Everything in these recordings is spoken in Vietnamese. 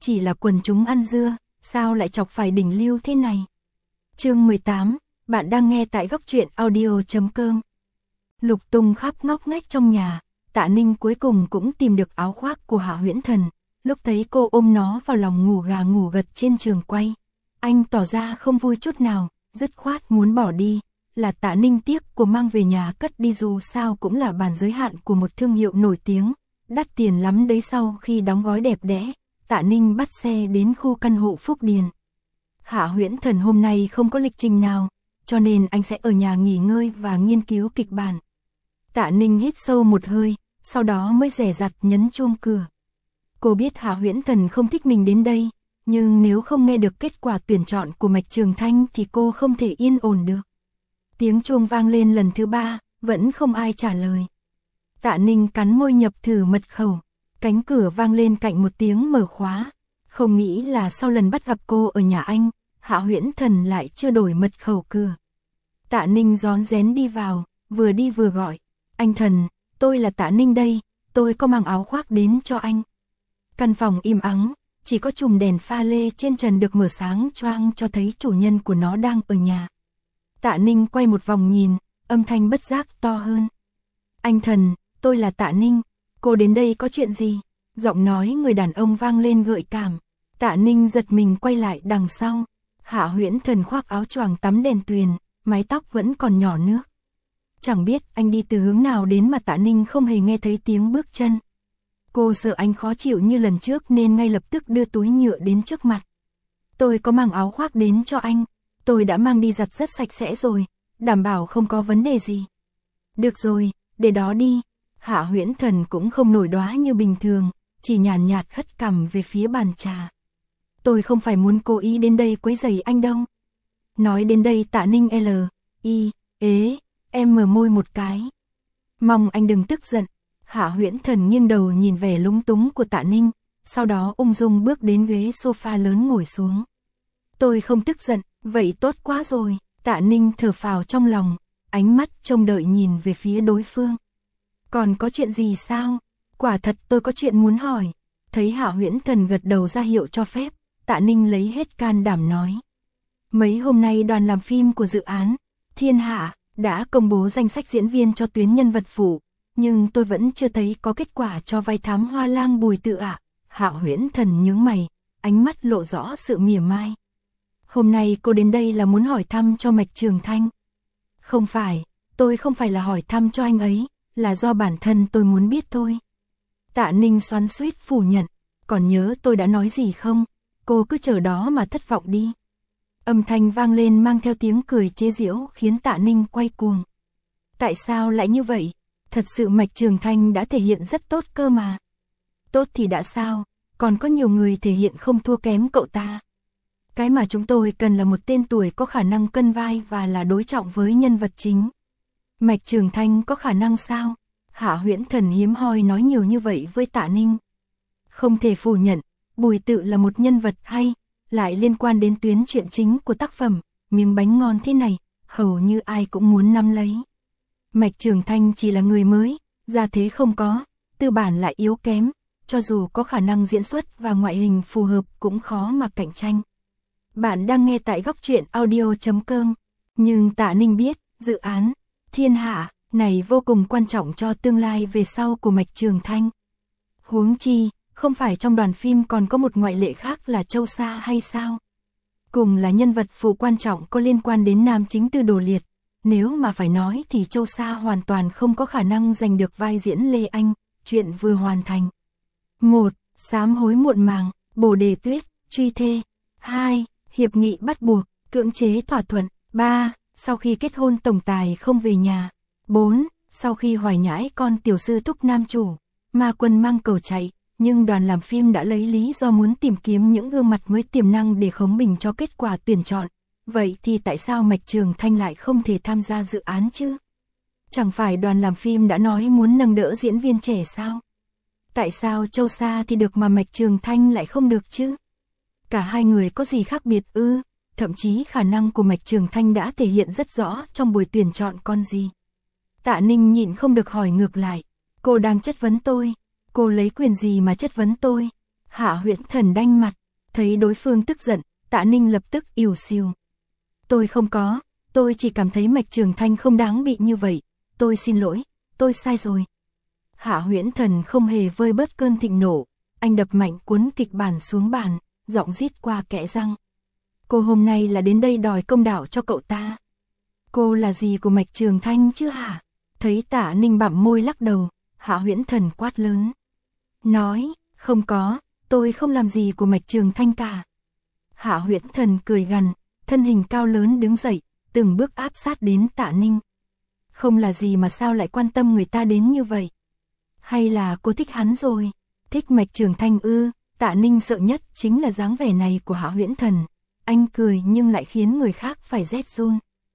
chỉ là quần chúng ăn dưa, sao lại chọc phải đỉnh lưu thế này. Chương 18, bạn đang nghe tại góc truyện audio.com. Lục tung khắp ngóc ngách trong nhà, Tạ Ninh cuối cùng cũng tìm được áo khoác của Hạ Huyễn Thần, lúc thấy cô ôm nó vào lòng ngủ gà ngủ gật trên trường quay. Anh tỏ ra không vui chút nào, dứt khoát muốn bỏ đi, là Tạ Ninh tiếc của mang về nhà cất đi dù sao cũng là bản giới hạn của một thương hiệu nổi tiếng, đắt tiền lắm đấy. Sau khi đóng gói đẹp đẽ, Tạ Ninh bắt xe đến khu căn hộ Phúc Điền. Hạ Huyễn Thần hôm nay không có lịch trình nào, cho nên anh sẽ ở nhà nghỉ ngơi và nghiên cứu kịch bản. Tạ Ninh hít sâu một hơi, sau đó mới dè dặt nhấn chuông cửa. Cô biết Hạ Huyễn Thần không thích mình đến đây, nhưng nếu không nghe được kết quả tuyển chọn của Mạch Trường Thanh thì cô không thể yên ổn được. Tiếng chuông vang lên lần thứ 3, vẫn không ai trả lời. Tạ Ninh cắn môi nhập thử mật khẩu, cánh cửa vang lên cạnh một tiếng mở khóa. Không nghĩ là sau lần bắt gặp cô ở nhà anh, Hạ Huyễn Thần lại chưa đổi mật khẩu cửa. Tạ Ninh rón rén đi vào, vừa đi vừa gọi, anh Thần, tôi là Tạ Ninh đây, tôi có mang áo khoác đến cho anh. Căn phòng im ắng, chỉ có chùm đèn pha lê trên trần được mở sáng choang cho thấy chủ nhân của nó đang ở nhà. Tạ Ninh quay một vòng nhìn, âm thanh bất giác to hơn. Anh Thần, tôi là Tạ Ninh, cô đến đây có chuyện gì? Giọng nói người đàn ông vang lên gợi cảm. Tạ Ninh giật mình quay lại đằng sau. Hạ Huyễn Thần khoác áo choàng tắm đèn tuyền, mái tóc vẫn còn nhỏ nước. Chẳng biết anh đi từ hướng nào đến mà Tạ Ninh không hề nghe thấy tiếng bước chân. Cô sợ anh khó chịu như lần trước nên ngay lập tức đưa túi nhựa đến trước mặt. Tôi có mang áo khoác đến cho anh, tôi đã mang đi giặt rất sạch sẽ rồi, đảm bảo không có vấn đề gì. Được rồi, để đó đi. Hạ Huyễn Thần cũng không nổi đoá như bình thường, chỉ nhàn nhạt hất cằm về phía bàn trà. Tôi không phải muốn cố ý đến đây quấy rầy anh đâu. Nói đến đây Tạ Ninh mở môi một cái. Mong anh đừng tức giận. Hạ Huyễn Thần nghiêng đầu nhìn vẻ lúng túng của Tạ Ninh, sau đó ung dung bước đến ghế sofa lớn ngồi xuống. Tôi không tức giận, vậy tốt quá rồi. Tạ Ninh thở phào trong lòng, ánh mắt trông đợi nhìn về phía đối phương. Còn có chuyện gì sao? Quả thật tôi có chuyện muốn hỏi. Thấy Hạ Huyễn Thần gật đầu ra hiệu cho phép, Tạ Ninh lấy hết can đảm nói. Mấy hôm nay đoàn làm phim của dự án Thiên Hạ đã công bố danh sách diễn viên cho tuyến nhân vật phụ, nhưng tôi vẫn chưa thấy có kết quả cho vai thám Hoa Lang Bùi Tự ạ. Hạ Huyễn Thần nhướng mày, ánh mắt lộ rõ sự mỉa mai. Hôm nay cô đến đây là muốn hỏi thăm cho Mạch Trường Thanh. Không phải, tôi không phải là hỏi thăm cho anh ấy, là do bản thân tôi muốn biết thôi. Tạ Ninh xoắn xuýt phủ nhận, còn nhớ tôi đã nói gì không? Cô cứ chờ đó mà thất vọng đi. Âm thanh vang lên mang theo tiếng cười chế giễu khiến Tạ Ninh quay cuồng. Tại sao lại như vậy? Thật sự Mạch Trường Thanh đã thể hiện rất tốt cơ mà. Tốt thì đã sao, còn có nhiều người thể hiện không thua kém cậu ta. Cái mà chúng tôi cần là một tên tuổi có khả năng cân vai và là đối trọng với nhân vật chính. Mạch Trường Thanh có khả năng sao? Hạ Huyễn Thần hiếm hoi nói nhiều như vậy với Tạ Ninh. Không thể phủ nhận, Bùi Tự là một nhân vật hay, lại liên quan đến tuyến truyện chính của tác phẩm, miếng bánh ngon thế này, hầu như ai cũng muốn nắm lấy. Mạch Trường Thanh chỉ là người mới, gia thế không có, tư bản lại yếu kém, cho dù có khả năng diễn xuất và ngoại hình phù hợp cũng khó mà cạnh tranh. Bạn đang nghe tại góc truyện audio.com, nhưng Tạ Ninh biết, dự án Thiên Hạ này vô cùng quan trọng cho tương lai về sau của Mạch Trường Thanh. Huống chi, không phải trong đoàn phim còn có một ngoại lệ khác là Châu Sa hay sao? Cùng là nhân vật phụ quan trọng có liên quan đến nam chính Tư Đồ Liệt. Nếu mà phải nói thì Châu Sa hoàn toàn không có khả năng giành được vai diễn Lê Anh, chuyện vừa hoàn thành. 1. Sám hối muộn màng, Bồ Đề Tuyết, truy thê. 2. Hiệp nghị bắt buộc, cưỡng chế thỏa thuận. 3. Sau khi kết hôn tổng tài không về nhà. 4. Sau khi hoài nhãi con tiểu sư thúc nam chủ, Ma Quân mang cầu chạy, nhưng đoàn làm phim đã lấy lý do muốn tìm kiếm những gương mặt mới tiềm năng để khống bình cho kết quả tuyển chọn. Vậy thì tại sao Mạch Trường Thanh lại không thể tham gia dự án chứ? Chẳng phải đoàn làm phim đã nói muốn nâng đỡ diễn viên trẻ sao? Tại sao Châu Sa thì được mà Mạch Trường Thanh lại không được chứ? Cả hai người có gì khác biệt ư? Thậm chí khả năng của Mạch Trường Thanh đã thể hiện rất rõ trong buổi tuyển chọn con gì. Tạ Ninh nhịn không được hỏi ngược lại. Cô đang chất vấn tôi. Cô lấy quyền gì mà chất vấn tôi? Hạ Huyễn Thần đanh mặt, thấy đối phương tức giận, Tạ Ninh lập tức ỉu xìu. Tôi không có, tôi chỉ cảm thấy Mạch Trường Thanh không đáng bị như vậy, tôi xin lỗi, tôi sai rồi. Hạ Huyễn Thần không hề vơi bớt cơn thịnh nộ, anh đập mạnh cuốn kịch bản xuống bàn, giọng rít qua kẽ răng. Cô hôm nay là đến đây đòi công đạo cho cậu ta. Cô là gì của Mạch Trường Thanh chứ hả? Thấy Tạ Ninh bặm môi lắc đầu, Hạ Huyễn Thần quát lớn. Nói, không có, tôi không làm gì của Mạch Trường Thanh cả. Hạ Huyễn Thần cười gằn, thân hình cao lớn đứng dậy, từng bước áp sát đến Tạ Ninh. Không là gì mà sao lại quan tâm người ta đến như vậy? Hay là cô thích hắn rồi? Thích Mạch Trường Thanh ư? Tạ Ninh sợ nhất chính là dáng vẻ này của Hạ Huyễn Thần. Anh cười nhưng lại khiến người khác phải rét run.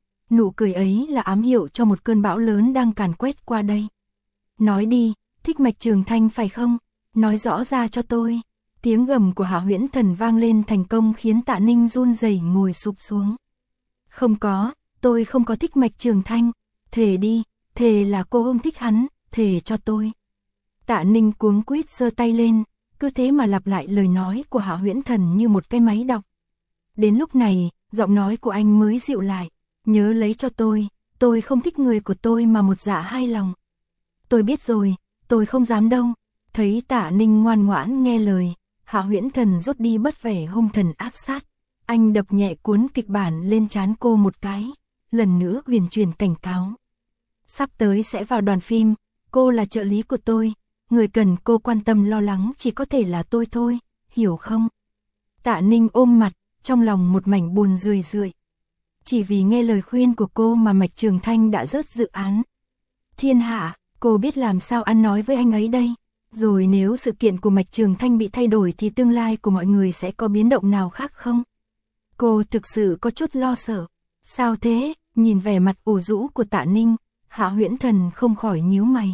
Nụ cười ấy là ám hiệu cho một cơn bão lớn đang càn quét qua đây. Nói đi, thích Mạch Trường Thanh phải không? Nói rõ ra cho tôi. Tiếng gầm của Hạ Huyễn Thần vang lên thành công khiến Tạ Ninh run rẩy ngồi sụp xuống. Không có, tôi không có thích Mạch Trường Thanh. Thề đi, thề là cô không thích hắn, thề cho tôi. Tạ Ninh cuống quýt giơ tay lên, cứ thế mà lặp lại lời nói của Hạ Huyễn Thần như một cái máy đọc. Đến lúc này, giọng nói của anh mới dịu lại. Nhớ lấy cho tôi không thích người của tôi mà một dạ hai lòng. Tôi biết rồi, tôi không dám đâu. Thấy Tạ Ninh ngoan ngoãn nghe lời, Hạ Huyễn Thần rút đi bớt vẻ hung thần ác sát. Anh đập nhẹ cuốn kịch bản lên trán cô một cái, lần nữa huyền truyền cảnh cáo. Sắp tới sẽ vào đoàn phim, cô là trợ lý của tôi, người cần cô quan tâm lo lắng chỉ có thể là tôi thôi, hiểu không? Tạ Ninh ôm mặt, trong lòng một mảnh buồn rười rượi. Chỉ vì nghe lời khuyên của cô mà Mạch Trường Thanh đã rớt dự án. Thiên Hạ, cô biết làm sao ăn nói với anh ấy đây? Rồi nếu sự kiện của Mạch Trường Thanh bị thay đổi thì tương lai của mọi người sẽ có biến động nào khác không? Cô thực sự có chút lo sợ. Sao thế? Nhìn vẻ mặt ủ rũ của Tạ Ninh, Hạ Huyễn Thần không khỏi nhíu mày.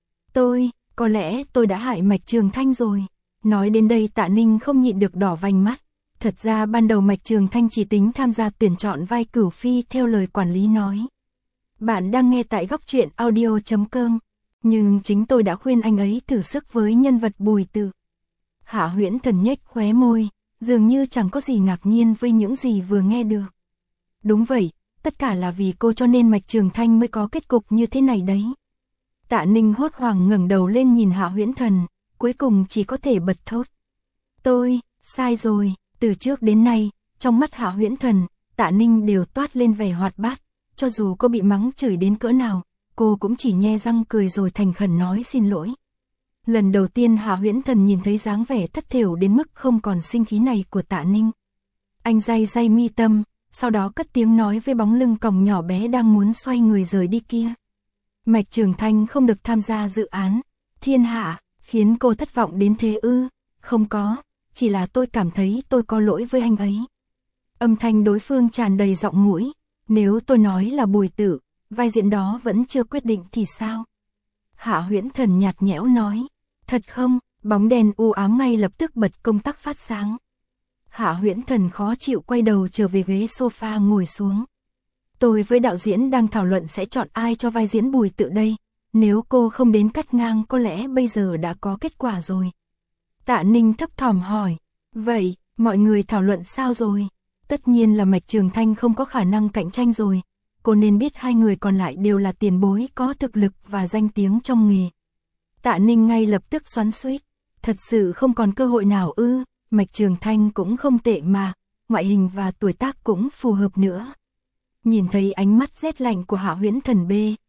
Có lẽ tôi đã hại Mạch Trường Thanh rồi. Nói đến đây Tạ Ninh không nhịn được đỏ vành mắt. Thật ra ban đầu Mạch Trường Thanh chỉ tính tham gia tuyển chọn vai Cửu Phi theo lời quản lý nói. Bạn đang nghe tại Góc Truyện Audio.com. Nhưng chính tôi đã khuyên anh ấy thử sức với nhân vật Bùi Tự. Hạ Huyễn Thần nhếch khóe môi, dường như chẳng có gì ngạc nhiên với những gì vừa nghe được. Đúng vậy, tất cả là vì cô cho nên Mạch Trường Thanh mới có kết cục như thế này đấy. Tạ Ninh hốt hoảng ngẩng đầu lên nhìn Hạ Huyễn Thần, cuối cùng chỉ có thể bật thốt. Tôi, sai rồi. Từ trước đến nay, trong mắt Hạ Huyễn Thần, Tạ Ninh đều toát lên vẻ hoạt bát, cho dù cô bị mắng chửi đến cỡ nào, cô cũng chỉ nhe răng cười rồi thành khẩn nói xin lỗi. Lần đầu tiên Hạ Huyễn Thần nhìn thấy dáng vẻ thất thểu đến mức không còn sinh khí này của Tạ Ninh. Anh day day mi tâm, sau đó cất tiếng nói với bóng lưng còng nhỏ bé đang muốn xoay người rời đi kia. Mạch Trường Thanh không được tham gia dự án. Thiên Hạ, khiến cô thất vọng đến thế ư? Không có, chỉ là tôi cảm thấy tôi có lỗi với anh ấy. Âm thanh đối phương tràn đầy giọng mũi. Nếu tôi nói là Bùi Tự, vai diễn đó vẫn chưa quyết định thì sao? Hạ Huyễn Thần nhạt nhẽo nói. Thật không? Bóng đèn u ám ngay lập tức bật công tắc phát sáng. Hạ Huyễn Thần khó chịu quay đầu trở về ghế sofa ngồi xuống. Tôi với đạo diễn đang thảo luận sẽ chọn ai cho vai diễn Bùi Tự đây. Nếu cô không đến cắt ngang có lẽ bây giờ đã có kết quả rồi. Tạ Ninh thấp thỏm hỏi. Vậy, mọi người thảo luận sao rồi? Tất nhiên là Mạch Trường Thanh không có khả năng cạnh tranh rồi. Cô nên biết hai người còn lại đều là tiền bối có thực lực và danh tiếng trong nghề. Tạ Ninh ngay lập tức xoắn xuýt. Thật sự không còn cơ hội nào ư? Mạch Trường Thanh cũng không tệ mà, ngoại hình và tuổi tác cũng phù hợp nữa. Nhìn thấy ánh mắt rét lạnh của Hạ Huyễn Thần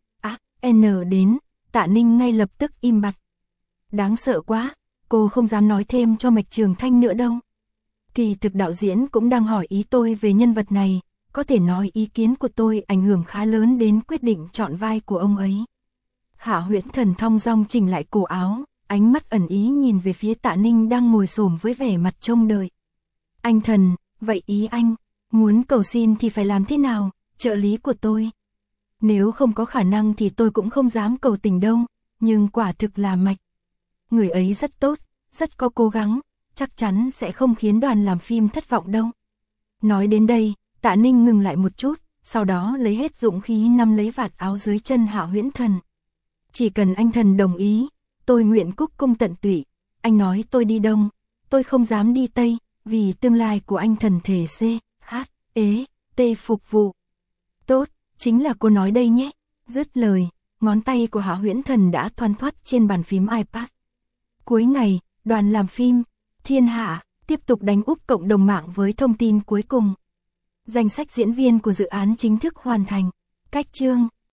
N đến, Tạ Ninh ngay lập tức im bặt. Đáng sợ quá, cô không dám nói thêm cho Mạch Trường Thanh nữa đâu. Kỳ thực đạo diễn cũng đang hỏi ý tôi về nhân vật này, có thể nói ý kiến của tôi ảnh hưởng khá lớn đến quyết định chọn vai của ông ấy. Hạ Huyễn Thần thong dong chỉnh lại cổ áo, ánh mắt ẩn ý nhìn về phía Tạ Ninh đang ngồi xổm với vẻ mặt trông đợi. Anh Thần, vậy ý anh, muốn cầu xin thì phải làm thế nào, trợ lý của tôi? Nếu không có khả năng thì tôi cũng không dám cầu tình đâu, nhưng quả thực là Mạch. Người ấy rất tốt, rất có cố gắng, chắc chắn sẽ không khiến đoàn làm phim thất vọng đâu. Nói đến đây, Tạ Ninh ngừng lại một chút, sau đó lấy hết dũng khí nắm lấy vạt áo dưới chân Hạ Huyễn Thần. Chỉ cần anh Thần đồng ý, tôi nguyện cúc cung tận tụy, anh nói tôi đi đông, Tôi không dám đi Tây, vì tương lai của anh thần thể CHET phục vụ. Tốt, chính là cô nói đây nhé. Dứt lời, ngón tay của Hạ Huyễn Thần đã thoăn thoắt trên bàn phím iPad. Cuối ngày, đoàn làm phim Thiên Hạ tiếp tục đánh úp cộng đồng mạng với thông tin cuối cùng. Danh sách diễn viên của dự án chính thức hoàn thành. Cách chương